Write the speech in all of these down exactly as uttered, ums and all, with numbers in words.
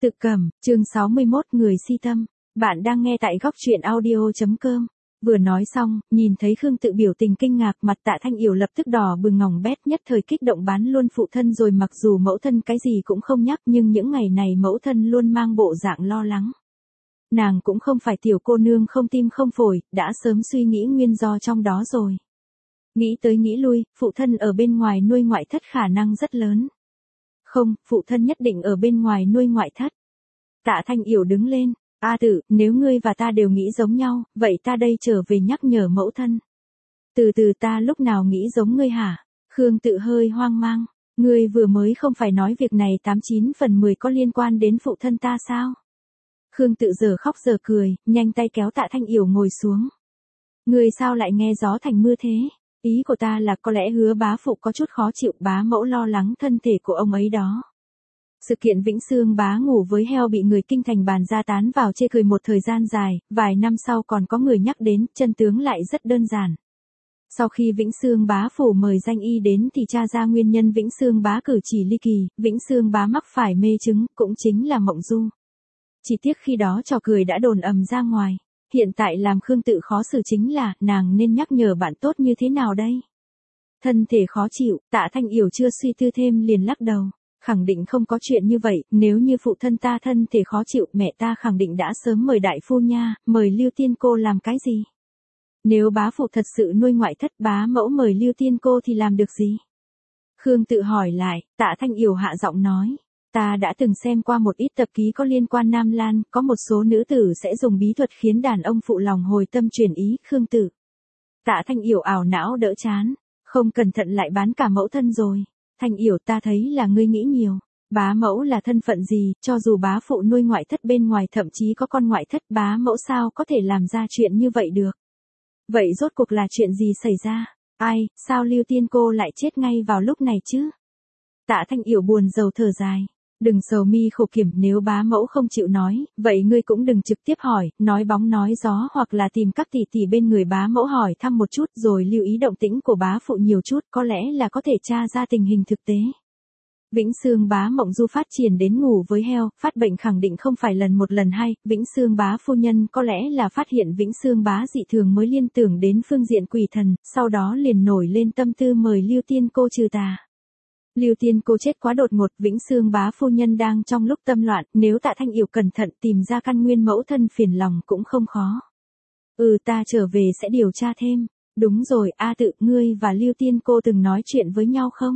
Tự Cẩm, chương sáu mươi mốt người si tâm. Bạn đang nghe tại góc truyện audio.com. Vừa nói xong, nhìn thấy Khương Tự biểu tình kinh ngạc, mặt Tạ Thanh Yểu lập tức đỏ bừng ngỏng bét, nhất thời kích động bán luôn phụ thân rồi. Mặc dù mẫu thân cái gì cũng không nhắc, nhưng những ngày này mẫu thân luôn mang bộ dạng lo lắng. Nàng cũng không phải tiểu cô nương không tim không phổi, đã sớm suy nghĩ nguyên do trong đó rồi. Nghĩ tới nghĩ lui, phụ thân ở bên ngoài nuôi ngoại thất khả năng rất lớn. Không, phụ thân nhất định ở bên ngoài nuôi ngoại thất. Tạ Thanh Yểu đứng lên, A Tử, nếu ngươi và ta đều nghĩ giống nhau, vậy ta đây trở về nhắc nhở mẫu thân. Từ từ, ta lúc nào nghĩ giống ngươi hả? Khương Tự hơi hoang mang, ngươi vừa mới không phải nói việc này tám chín phần mười có liên quan đến phụ thân ta sao? Khương Tự giờ khóc giờ cười, nhanh tay kéo Tạ Thanh Yểu ngồi xuống. Ngươi sao lại nghe gió thành mưa thế? Ý của ta là có lẽ Hứa bá phụ có chút khó chịu, bá mẫu lo lắng thân thể của ông ấy đó. Sự kiện Vĩnh Xương bá ngủ với heo bị người kinh thành bàn ra tán vào chê cười một thời gian dài, vài năm sau còn có người nhắc đến, chân tướng lại rất đơn giản. Sau khi Vĩnh Xương bá phủ mời danh y đến thì tra ra nguyên nhân Vĩnh Xương bá cử chỉ ly kỳ, Vĩnh Xương bá mắc phải mê chứng, cũng chính là mộng du. Chỉ tiếc khi đó trò cười đã đồn ầm ra ngoài. Hiện tại làm Khương Tự khó xử chính là, nàng nên nhắc nhở bạn tốt như thế nào đây? Thân thể khó chịu, Tạ Thanh Yểu chưa suy tư thêm liền lắc đầu. Khẳng định không có chuyện như vậy, nếu như phụ thân ta thân thể khó chịu, mẹ ta khẳng định đã sớm mời đại phu nha, mời Lưu Tiên cô làm cái gì? Nếu bá phụ thật sự nuôi ngoại thất, bá mẫu mời Lưu Tiên cô thì làm được gì? Khương Tự hỏi lại, Tạ Thanh Yểu hạ giọng nói. Ta đã từng xem qua một ít tập ký có liên quan Nam Lan, có một số nữ tử sẽ dùng bí thuật khiến đàn ông phụ lòng hồi tâm chuyển ý. Khương Tự. Tạ Thanh Yểu ảo não đỡ chán, không cẩn thận lại bán cả mẫu thân rồi. Thanh Yểu, ta thấy là ngươi nghĩ nhiều. Bá mẫu là thân phận gì, cho dù bá phụ nuôi ngoại thất bên ngoài thậm chí có con ngoại thất, bá mẫu sao có thể làm ra chuyện như vậy được? Vậy rốt cuộc là chuyện gì xảy ra? Ai, sao Lưu Tiên cô lại chết ngay vào lúc này chứ? Tạ Thanh Yểu buồn rầu thở dài. Đừng sầu mi khổ kiểm, nếu bá mẫu không chịu nói, vậy ngươi cũng đừng trực tiếp hỏi, nói bóng nói gió, hoặc là tìm các tỷ tỷ bên người bá mẫu hỏi thăm một chút, rồi lưu ý động tĩnh của bá phụ nhiều chút, có lẽ là có thể tra ra tình hình thực tế. Vĩnh Xương bá mộng du phát triển đến ngủ với heo, phát bệnh khẳng định không phải lần một lần hai, Vĩnh Xương bá phu nhân có lẽ là phát hiện Vĩnh Xương bá dị thường mới liên tưởng đến phương diện quỷ thần, sau đó liền nổi lên tâm tư mời Lưu Tiên cô trừ tà. Lưu Tiên cô chết quá đột ngột, Vĩnh Xương bá phu nhân đang trong lúc tâm loạn, nếu Tạ Thanh Yểu cẩn thận tìm ra căn nguyên mẫu thân phiền lòng cũng không khó. Ừ, ta trở về sẽ điều tra thêm. Đúng rồi, A Tự, ngươi và Lưu Tiên cô từng nói chuyện với nhau không?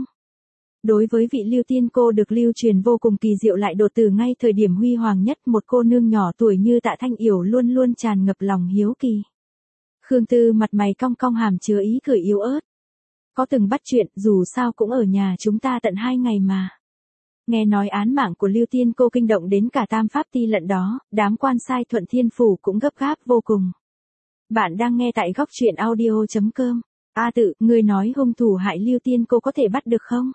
Đối với vị Lưu Tiên cô được lưu truyền vô cùng kỳ diệu lại đột tử ngay thời điểm huy hoàng nhất, một cô nương nhỏ tuổi như Tạ Thanh Yểu luôn luôn tràn ngập lòng hiếu kỳ. Khương Tư mặt mày cong cong hàm chứa ý cười yếu ớt. Có từng bắt chuyện, dù sao cũng ở nhà chúng ta tận hai ngày mà. Nghe nói án mạng của Lưu Tiên cô kinh động đến cả Tam Pháp Ti lận đó, đám quan sai Thuận Thiên Phủ cũng gấp gáp vô cùng. Bạn đang nghe tại góc truyện audio.com. A Tự, ngươi nói hung thủ hại Lưu Tiên cô có thể bắt được không?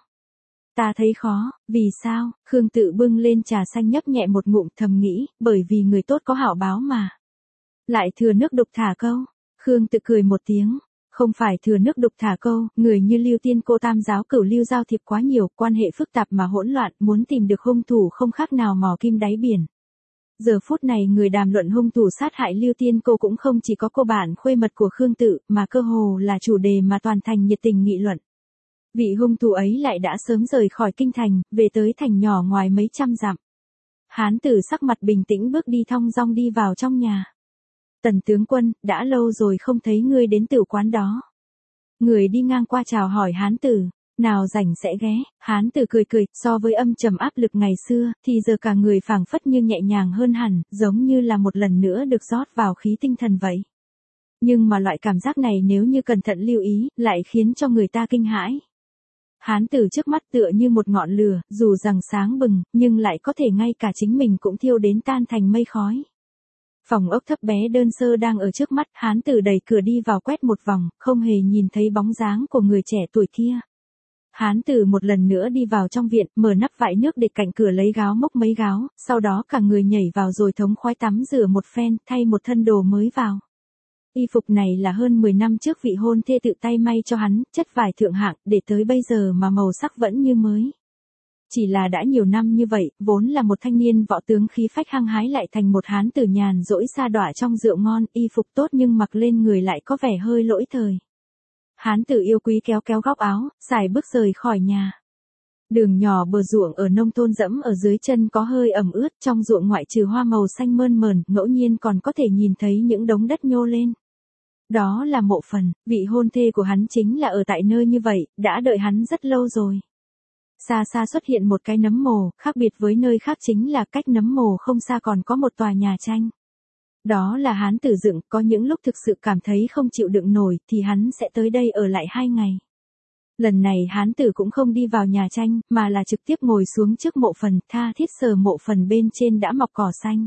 Ta thấy khó, vì sao? Khương Tự bưng lên trà xanh nhấp nhẹ một ngụm thầm nghĩ, bởi vì người tốt có hảo báo mà. Lại thừa nước đục thả câu. Khương Tự cười một tiếng. Không phải thừa nước đục thả câu, người như Lưu Tiên cô tam giáo cửu lưu giao thiệp quá nhiều, quan hệ phức tạp mà hỗn loạn, muốn tìm được hung thủ không khác nào mò kim đáy biển. Giờ phút này người đàm luận hung thủ sát hại Lưu Tiên cô cũng không chỉ có cô bạn khuê mật của Khương Tự, mà cơ hồ là chủ đề mà toàn thành nhiệt tình nghị luận. Vị hung thủ ấy lại đã sớm rời khỏi kinh thành, về tới thành nhỏ ngoài mấy trăm dặm. Hán tử sắc mặt bình tĩnh bước đi thong dong đi vào trong nhà. Tần tướng quân, đã lâu rồi không thấy ngươi đến tử quán đó. Người đi ngang qua chào hỏi hán tử, nào rảnh sẽ ghé. Hán tử cười cười, so với âm trầm áp lực ngày xưa, thì giờ cả người phảng phất như nhẹ nhàng hơn hẳn, giống như là một lần nữa được rót vào khí tinh thần vậy. Nhưng mà loại cảm giác này nếu như cẩn thận lưu ý, lại khiến cho người ta kinh hãi. Hán tử trước mắt tựa như một ngọn lửa, dù rằng sáng bừng, nhưng lại có thể ngay cả chính mình cũng thiêu đến tan thành mây khói. Phòng ốc thấp bé đơn sơ đang ở trước mắt, hán tử đẩy cửa đi vào quét một vòng, không hề nhìn thấy bóng dáng của người trẻ tuổi kia. Hán tử một lần nữa đi vào trong viện, mở nắp vại nước để cạnh cửa lấy gáo mốc mấy gáo, sau đó cả người nhảy vào rồi thống khoái tắm rửa một phen, thay một thân đồ mới vào. Y phục này là hơn mười năm trước vị hôn thê tự tay may cho hắn, chất vải thượng hạng, để tới bây giờ mà màu sắc vẫn như mới. chỉ là đã nhiều năm như vậy, vốn là một thanh niên võ tướng khí phách hăng hái lại thành một hán tử nhàn rỗi sa đọa trong rượu ngon, y phục tốt nhưng mặc lên người lại có vẻ hơi lỗi thời. Hán tử yêu quý kéo kéo góc áo, xài bước rời khỏi nhà. Đường nhỏ bờ ruộng ở nông thôn dẫm ở dưới chân có hơi ẩm ướt, trong ruộng ngoại trừ hoa màu xanh mơn mởn, ngẫu nhiên còn có thể nhìn thấy những đống đất nhô lên. Đó là mộ phần, vị hôn thê của hắn chính là ở tại nơi như vậy, đã đợi hắn rất lâu rồi. Xa xa xuất hiện một cái nấm mồ, khác biệt với nơi khác chính là cách nấm mồ không xa còn có một tòa nhà tranh. Đó là hán tử dựng, có những lúc thực sự cảm thấy không chịu đựng nổi thì hắn sẽ tới đây ở lại hai ngày. Lần này hán tử cũng không đi vào nhà tranh, mà là trực tiếp ngồi xuống trước mộ phần, tha thiết sờ mộ phần bên trên đã mọc cỏ xanh.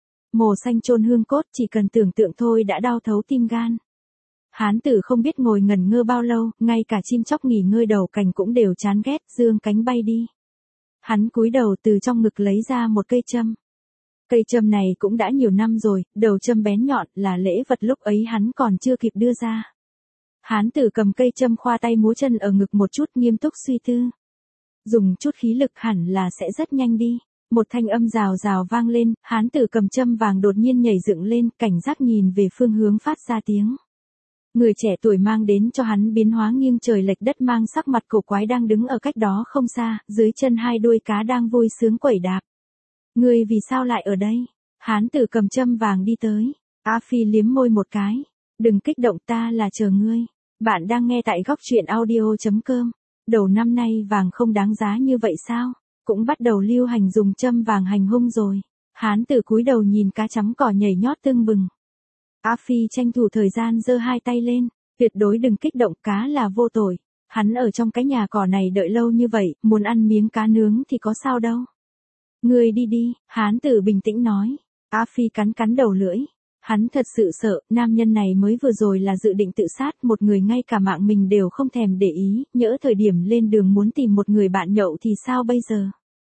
Mồ xanh chôn hương cốt, chỉ cần tưởng tượng thôi đã đau thấu tim gan. Hán tử không biết ngồi ngẩn ngơ bao lâu, ngay cả chim chóc nghỉ ngơi đầu cành cũng đều chán ghét, dương cánh bay đi. Hắn cúi đầu từ trong ngực lấy ra một cây châm. Cây châm này cũng đã nhiều năm rồi, đầu châm bén nhọn là lễ vật lúc ấy hắn còn chưa kịp đưa ra. Hán tử cầm cây châm khoa tay múa chân ở ngực một chút nghiêm túc suy tư. Dùng chút khí lực hẳn là sẽ rất nhanh đi. Một thanh âm rào rào vang lên, hán tử cầm châm vàng đột nhiên nhảy dựng lên, cảnh giác nhìn về phương hướng phát ra tiếng. Người trẻ tuổi mang đến cho hắn biến hóa nghiêng trời lệch đất mang sắc mặt cổ quái đang đứng ở cách đó không xa, dưới chân hai đuôi cá đang vui sướng quẩy đạp. Ngươi vì sao lại ở đây? Hán tử cầm châm vàng đi tới. A Phi liếm môi một cái. Đừng kích động, ta là chờ ngươi. Bạn đang nghe tại góc truyện audio chấm com. Đầu năm nay vàng không đáng giá như vậy sao? Cũng bắt đầu lưu hành dùng châm vàng hành hung rồi. Hán tử cúi đầu nhìn cá chấm cỏ nhảy nhót tưng bừng. A Phi tranh thủ thời gian giơ hai tay lên. Tuyệt đối đừng kích động, cá là vô tội. Hắn ở trong cái nhà cỏ này đợi lâu như vậy, muốn ăn miếng cá nướng thì có sao đâu. Ngươi đi đi, hán tử bình tĩnh nói. A Phi cắn cắn đầu lưỡi. Hắn thật sự sợ, nam nhân này mới vừa rồi là dự định tự sát, một người ngay cả mạng mình đều không thèm để ý, nhỡ thời điểm lên đường muốn tìm một người bạn nhậu thì sao bây giờ?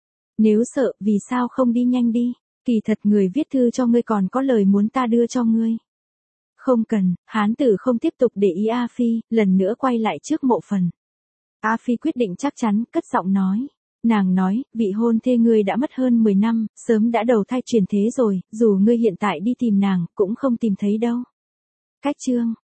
Nếu sợ, vì sao không đi nhanh đi? Kỳ thật người viết thư cho ngươi còn có lời muốn ta đưa cho ngươi. Không cần, hán tử không tiếp tục để ý A Phi, lần nữa quay lại trước mộ phần. A Phi quyết định chắc chắn, cất giọng nói. Nàng nói, vị hôn thê ngươi đã mất hơn mười năm, sớm đã đầu thai chuyển thế rồi, dù ngươi hiện tại đi tìm nàng, cũng không tìm thấy đâu. Cách chương.